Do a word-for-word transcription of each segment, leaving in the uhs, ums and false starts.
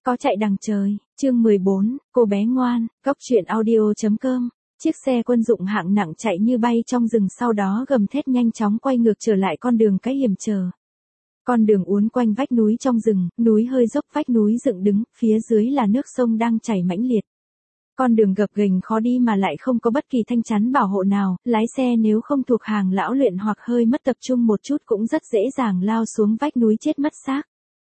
Có chạy đằng trời, chương mười bốn, cô bé ngoan, cốc truyện audio.com. Chiếc xe quân dụng hạng nặng chạy như bay trong rừng, sau đó gầm thét nhanh chóng quay ngược trở lại con đường cái hiểm trở. Con đường uốn quanh vách núi trong rừng, núi hơi dốc, vách núi dựng đứng, phía dưới là nước sông đang chảy mãnh liệt. Con đường gập ghềnh khó đi mà lại không có bất kỳ thanh chắn bảo hộ nào, lái xe nếu không thuộc hàng lão luyện hoặc hơi mất tập trung một chút cũng rất dễ dàng lao xuống vách núi chết mất xác.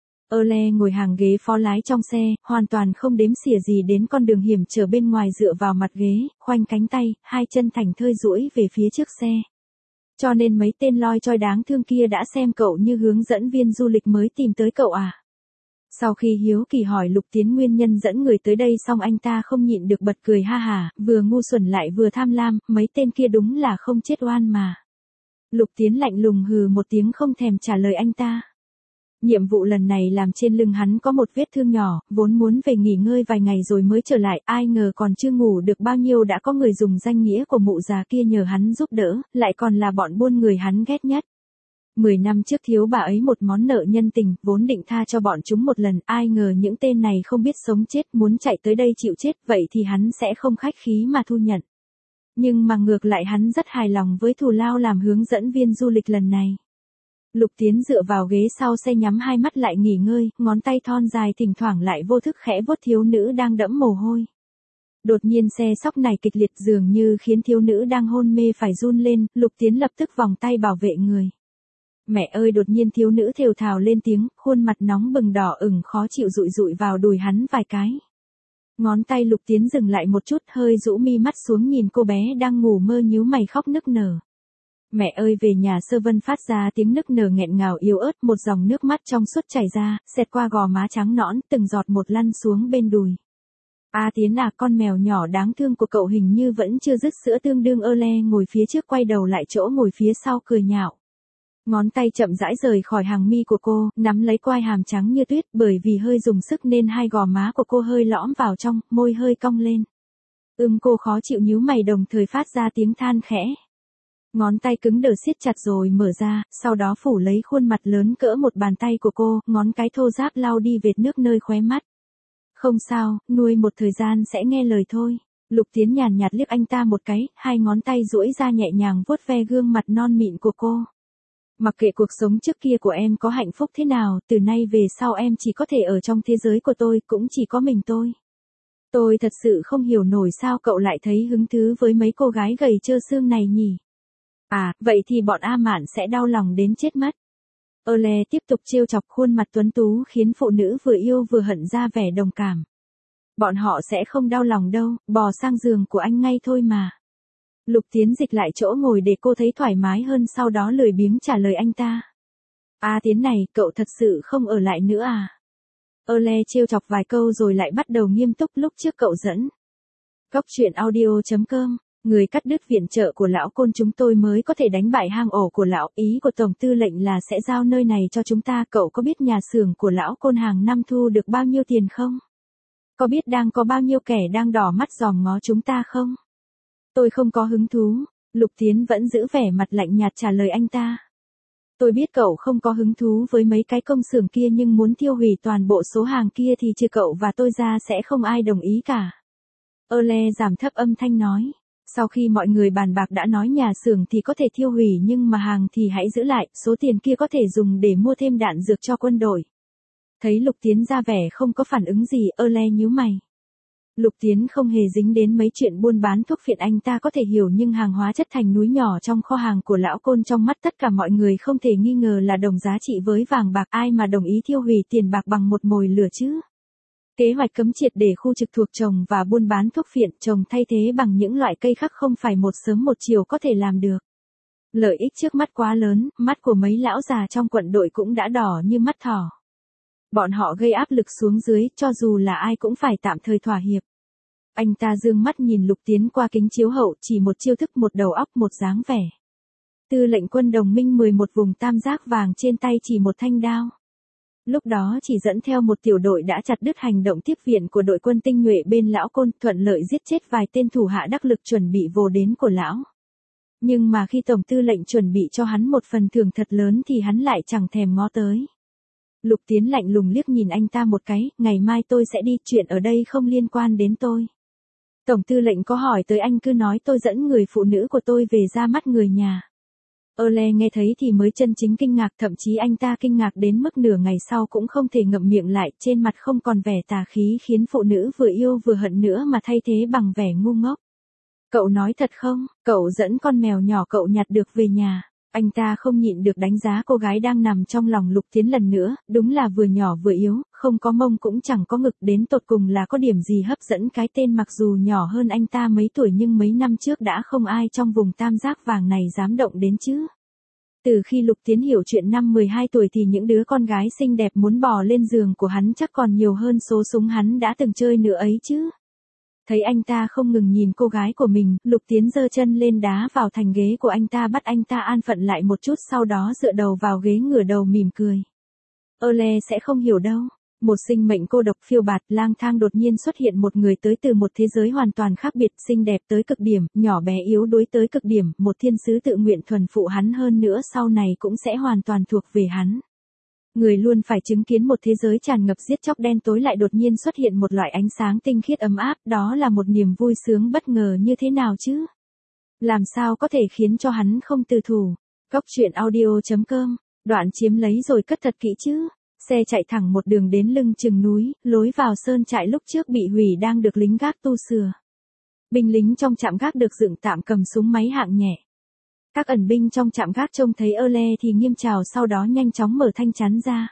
Ole ngồi hàng ghế phó lái trong xe, hoàn toàn không đếm xỉa gì đến con đường hiểm trở bên ngoài, dựa vào mặt ghế, khoanh cánh tay, hai chân thành thơi duỗi về phía trước xe. Cho nên mấy tên loi choi đáng thương kia đã xem cậu như hướng dẫn viên du lịch mới tìm tới cậu à? Sau khi hiếu kỳ hỏi Lục Tiến nguyên nhân dẫn người tới đây xong, anh ta không nhịn được bật cười ha hả, vừa ngu xuẩn lại vừa tham lam, mấy tên kia đúng là không chết oan mà. Lục Tiến lạnh lùng hừ một tiếng không thèm trả lời anh ta. Nhiệm vụ lần này làm trên lưng hắn có một vết thương nhỏ, vốn muốn về nghỉ ngơi vài ngày rồi mới trở lại, ai ngờ còn chưa ngủ được bao nhiêu đã có người dùng danh nghĩa của mụ già kia nhờ hắn giúp đỡ, lại còn là bọn buôn người hắn ghét nhất. Mười năm trước thiếu bà ấy một món nợ nhân tình, vốn định tha cho bọn chúng một lần, ai ngờ những tên này không biết sống chết, muốn chạy tới đây chịu chết, vậy thì hắn sẽ không khách khí mà thu nhận. Nhưng mà ngược lại hắn rất hài lòng với thù lao làm hướng dẫn viên du lịch lần này. Lục Tiến dựa vào ghế sau xe, nhắm hai mắt lại nghỉ ngơi, ngón tay thon dài thỉnh thoảng lại vô thức khẽ vuốt thiếu nữ đang đẫm mồ hôi. Đột nhiên xe sóc này kịch liệt dường như khiến thiếu nữ đang hôn mê phải run lên, Lục Tiến lập tức vòng tay bảo vệ người. Mẹ ơi! Đột nhiên thiếu nữ thều thào lên tiếng, khuôn mặt nóng bừng đỏ ửng khó chịu dụi dụi vào đùi hắn vài cái. Ngón tay Lục Tiến dừng lại một chút, hơi rũ mi mắt xuống nhìn cô bé đang ngủ mơ nhíu mày khóc nức nở. Mẹ ơi! Về nhà Sơ Vân phát ra tiếng nức nở nghẹn ngào yếu ớt, một dòng nước mắt trong suốt chảy ra, xẹt qua gò má trắng nõn, từng giọt một lăn xuống bên đùi. A Tiến à, con mèo nhỏ đáng thương của cậu hình như vẫn chưa dứt sữa tương đương. Ole ngồi phía trước quay đầu lại chỗ ngồi phía sau cười nhạo. Ngón tay chậm rãi rời khỏi hàng mi của cô, nắm lấy quai hàm trắng như tuyết, bởi vì hơi dùng sức nên hai gò má của cô hơi lõm vào trong, môi hơi cong lên. Ưm cô khó chịu nhíu mày đồng thời phát ra tiếng than khẽ. Ngón tay cứng đờ siết chặt rồi mở ra, sau đó phủ lấy khuôn mặt lớn cỡ một bàn tay của cô, ngón cái thô ráp lau đi vệt nước nơi khóe mắt. Không sao, nuôi một thời gian sẽ nghe lời thôi. Lục Tiến nhàn nhạt liếc anh ta một cái, hai ngón tay duỗi ra nhẹ nhàng vuốt ve gương mặt non mịn của cô. Mặc kệ cuộc sống trước kia của em có hạnh phúc thế nào, từ nay về sau em chỉ có thể ở trong thế giới của tôi, cũng chỉ có mình tôi. Tôi thật sự không hiểu nổi sao cậu lại thấy hứng thú với mấy cô gái gầy trơ xương này nhỉ? À, vậy thì bọn A Mạn sẽ đau lòng đến chết mất. Ole tiếp tục trêu chọc, khuôn mặt tuấn tú khiến phụ nữ vừa yêu vừa hận ra vẻ đồng cảm. Bọn họ sẽ không đau lòng đâu, bò sang giường của anh ngay thôi mà. Lục Tiến dịch lại chỗ ngồi để cô thấy thoải mái hơn, sau đó lười biếng trả lời anh ta. A Tiến này, cậu thật sự không ở lại nữa à? Ole trêu chọc vài câu rồi lại bắt đầu nghiêm túc. Lúc trước cậu dẫn cốc truyện audio.com, người cắt đứt viện trợ của lão Côn chúng tôi mới có thể đánh bại hang ổ của lão, ý của Tổng tư lệnh là sẽ giao nơi này cho chúng ta. Cậu có biết nhà xưởng của lão Côn hàng năm thu được bao nhiêu tiền không? Có biết đang có bao nhiêu kẻ đang đỏ mắt dòm ngó chúng ta không? Tôi không có hứng thú. Lục Tiến vẫn giữ vẻ mặt lạnh nhạt trả lời anh ta. Tôi biết cậu không có hứng thú với mấy cái công xưởng kia, nhưng muốn tiêu hủy toàn bộ số hàng kia thì trừ cậu và tôi ra sẽ không ai đồng ý cả. Ole giảm thấp âm thanh nói. Sau khi mọi người bàn bạc đã nói nhà xưởng thì có thể tiêu hủy nhưng mà hàng thì hãy giữ lại, số tiền kia có thể dùng để mua thêm đạn dược cho quân đội. Thấy Lục Tiến ra vẻ không có phản ứng gì, Ole nhíu mày. Lục Tiến không hề dính đến mấy chuyện buôn bán thuốc phiện, anh ta có thể hiểu, nhưng hàng hóa chất thành núi nhỏ trong kho hàng của lão Côn trong mắt tất cả mọi người không thể nghi ngờ là đồng giá trị với vàng bạc, ai mà đồng ý tiêu hủy tiền bạc bằng một mồi lửa chứ. Kế hoạch cấm triệt để khu trực thuộc trồng và buôn bán thuốc phiện, trồng thay thế bằng những loại cây khác không phải một sớm một chiều có thể làm được. Lợi ích trước mắt quá lớn, mắt của mấy lão già trong quận đội cũng đã đỏ như mắt thỏ. Bọn họ gây áp lực xuống dưới, cho dù là ai cũng phải tạm thời thỏa hiệp. Anh ta dương mắt nhìn Lục Tiến qua kính chiếu hậu, chỉ một chiêu thức, một đầu óc, một dáng vẻ. Tư lệnh quân đồng minh mười một vùng tam giác vàng trên tay chỉ một thanh đao. Lúc đó chỉ dẫn theo một tiểu đội đã chặt đứt hành động tiếp viện của đội quân tinh nhuệ bên lão Côn, thuận lợi giết chết vài tên thủ hạ đắc lực chuẩn bị vồ đến của lão. Nhưng mà khi Tổng tư lệnh chuẩn bị cho hắn một phần thưởng thật lớn thì hắn lại chẳng thèm ngó tới. Lục Tiến lạnh lùng liếc nhìn anh ta một cái, ngày mai tôi sẽ đi, chuyện ở đây không liên quan đến tôi. Tổng tư lệnh có hỏi tới anh cứ nói tôi dẫn người phụ nữ của tôi về ra mắt người nhà. Ole nghe thấy thì mới chân chính kinh ngạc, thậm chí anh ta kinh ngạc đến mức nửa ngày sau cũng không thể ngậm miệng lại, trên mặt không còn vẻ tà khí khiến phụ nữ vừa yêu vừa hận nữa mà thay thế bằng vẻ ngu ngốc. Cậu nói thật không, cậu dẫn con mèo nhỏ cậu nhặt được về nhà. Anh ta không nhịn được đánh giá cô gái đang nằm trong lòng Lục Tiến lần nữa, đúng là vừa nhỏ vừa yếu, không có mông cũng chẳng có ngực, đến tột cùng là có điểm gì hấp dẫn cái tên mặc dù nhỏ hơn anh ta mấy tuổi nhưng mấy năm trước đã không ai trong vùng tam giác vàng này dám động đến chứ. Từ khi Lục Tiến hiểu chuyện năm mười hai tuổi thì những đứa con gái xinh đẹp muốn bò lên giường của hắn chắc còn nhiều hơn số súng hắn đã từng chơi nữa ấy chứ. Thấy anh ta không ngừng nhìn cô gái của mình, Lục Tiến giơ chân lên đá vào thành ghế của anh ta, bắt anh ta an phận lại một chút, sau đó dựa đầu vào ghế ngửa đầu mỉm cười. Ole sẽ không hiểu đâu. Một sinh mệnh cô độc phiêu bạt lang thang đột nhiên xuất hiện một người tới từ một thế giới hoàn toàn khác biệt, xinh đẹp tới cực điểm, nhỏ bé yếu đuối tới cực điểm, một thiên sứ tự nguyện thuần phụ hắn, hơn nữa sau này cũng sẽ hoàn toàn thuộc về hắn. Người luôn phải chứng kiến một thế giới tràn ngập giết chóc đen tối lại đột nhiên xuất hiện một loại ánh sáng tinh khiết ấm áp, đó là một niềm vui sướng bất ngờ như thế nào chứ? Làm sao có thể khiến cho hắn không từ thủ? Cóc truyện audio chấm com, đoạn chiếm lấy rồi cất thật kỹ chứ? Xe chạy thẳng một đường đến lưng chừng núi, lối vào sơn trại lúc trước bị hủy đang được lính gác tu sửa. Binh lính trong trạm gác được dựng tạm cầm súng máy hạng nhẹ. Các ẩn binh trong trạm gác trông thấy Ole thì nghiêm chào, sau đó nhanh chóng mở thanh chắn ra.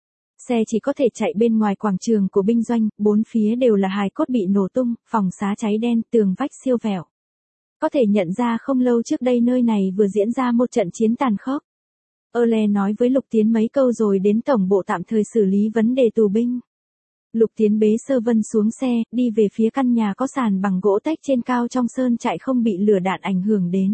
Xe chỉ có thể chạy bên ngoài quảng trường của binh doanh, bốn phía đều là hài cốt bị nổ tung, phòng xá cháy đen, tường vách siêu vẹo. Có thể nhận ra không lâu trước đây nơi này vừa diễn ra một trận chiến tàn khốc. Ole nói với Lục Tiến mấy câu rồi đến tổng bộ tạm thời xử lý vấn đề tù binh. Lục Tiến bế Sơ Vân xuống xe, đi về phía căn nhà có sàn bằng gỗ tách trên cao trong sơn trại không bị lửa đạn ảnh hưởng đến.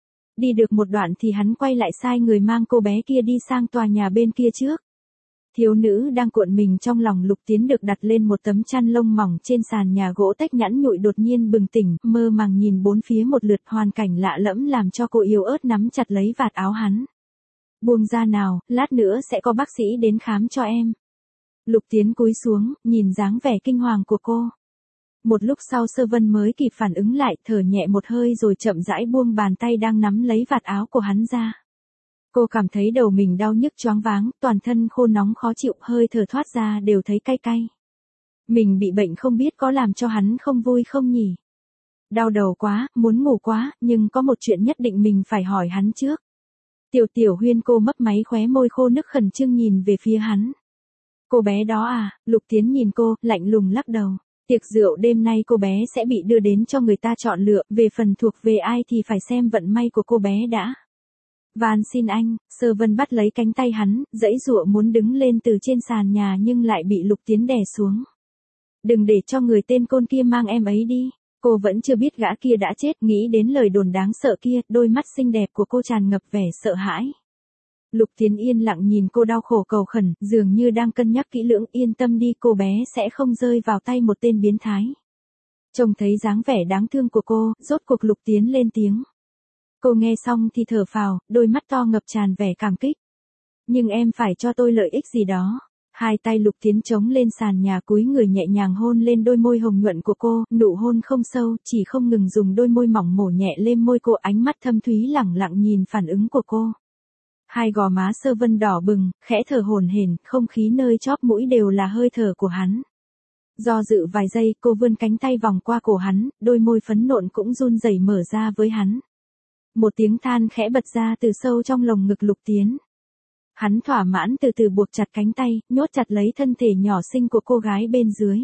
Đi được một đoạn thì hắn quay lại sai người mang cô bé kia đi sang tòa nhà bên kia trước. Thiếu nữ đang cuộn mình trong lòng Lục Tiến được đặt lên một tấm chăn lông mỏng trên sàn nhà gỗ tách nhẵn nhụi, đột nhiên bừng tỉnh, mơ màng nhìn bốn phía một lượt, hoàn cảnh lạ lẫm làm cho cô yếu ớt nắm chặt lấy vạt áo hắn. Buông ra nào, lát nữa sẽ có bác sĩ đến khám cho em. Lục Tiến cúi xuống, nhìn dáng vẻ kinh hoàng của cô. Một lúc sau Sơ Vân mới kịp phản ứng lại, thở nhẹ một hơi rồi chậm rãi buông bàn tay đang nắm lấy vạt áo của hắn ra. Cô cảm thấy đầu mình đau nhức choáng váng, toàn thân khô nóng khó chịu, hơi thở thoát ra đều thấy cay cay. Mình bị bệnh không biết có làm cho hắn không vui không nhỉ? Đau đầu quá, muốn ngủ quá, nhưng có một chuyện nhất định mình phải hỏi hắn trước. Tiểu Tiểu Huyên, cô mấp máy khóe môi khô nức khẩn trương nhìn về phía hắn. Cô bé đó à? Lục Tiến nhìn cô, lạnh lùng lắc đầu. Tiệc rượu đêm nay cô bé sẽ bị đưa đến cho người ta chọn lựa, về phần thuộc về ai thì phải xem vận may của cô bé đã. Van xin anh. Sơ Vân bắt lấy cánh tay hắn, giãy giụa muốn đứng lên từ trên sàn nhà nhưng lại bị Lục Tiến đè xuống. Đừng để cho người tên côn kia mang em ấy đi. Cô vẫn chưa biết gã kia đã chết, nghĩ đến lời đồn đáng sợ kia, đôi mắt xinh đẹp của cô tràn ngập vẻ sợ hãi. Lục Tiến yên lặng nhìn cô đau khổ cầu khẩn, dường như đang cân nhắc kỹ lưỡng, yên tâm đi, cô bé sẽ không rơi vào tay một tên biến thái. Trông thấy dáng vẻ đáng thương của cô, rốt cuộc Lục Tiến lên tiếng. Cô nghe xong thì thở phào, đôi mắt to ngập tràn vẻ cảm kích. Nhưng em phải cho tôi lợi ích gì đó. Hai tay Lục Tiến chống lên sàn nhà, cúi người nhẹ nhàng hôn lên đôi môi hồng nhuận của cô, nụ hôn không sâu, chỉ không ngừng dùng đôi môi mỏng mổ nhẹ lên môi cô, ánh mắt thâm thúy lẳng lặng nhìn phản ứng của cô. Hai gò má Sơ Vân đỏ bừng, khẽ thở hổn hển, không khí nơi chóp mũi đều là hơi thở của hắn. Do dự vài giây, cô vươn cánh tay vòng qua cổ hắn, đôi môi phấn nộn cũng run rẩy mở ra với hắn. Một tiếng than khẽ bật ra từ sâu trong lồng ngực Lục Tiến. Hắn thỏa mãn từ từ buộc chặt cánh tay, nhốt chặt lấy thân thể nhỏ xinh của cô gái bên dưới.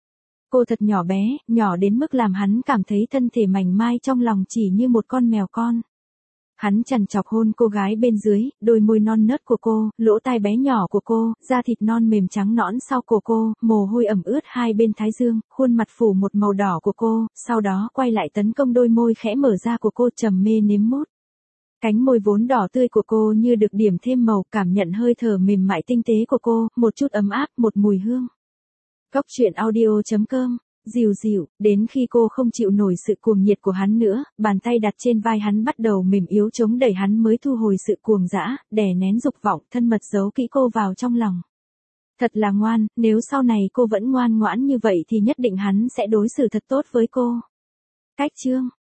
Cô thật nhỏ bé, nhỏ đến mức làm hắn cảm thấy thân thể mảnh mai trong lòng chỉ như một con mèo con. Hắn chằn chọc hôn cô gái bên dưới, đôi môi non nớt của cô, lỗ tai bé nhỏ của cô, da thịt non mềm trắng nõn sau cổ cô, mồ hôi ẩm ướt hai bên thái dương, khuôn mặt phủ một màu đỏ của cô, sau đó quay lại tấn công đôi môi khẽ mở ra của cô, trầm mê nếm mút. Cánh môi vốn đỏ tươi của cô như được điểm thêm màu, cảm nhận hơi thở mềm mại tinh tế của cô, một chút ấm áp, một mùi hương. Cóc truyện audio chấm com. Dịu dịu, đến khi cô không chịu nổi sự cuồng nhiệt của hắn nữa, bàn tay đặt trên vai hắn bắt đầu mềm yếu chống đẩy hắn mới thu hồi sự cuồng dã, đè nén dục vọng, thân mật giấu kỹ cô vào trong lòng. Thật là ngoan, nếu sau này cô vẫn ngoan ngoãn như vậy thì nhất định hắn sẽ đối xử thật tốt với cô. Cách chương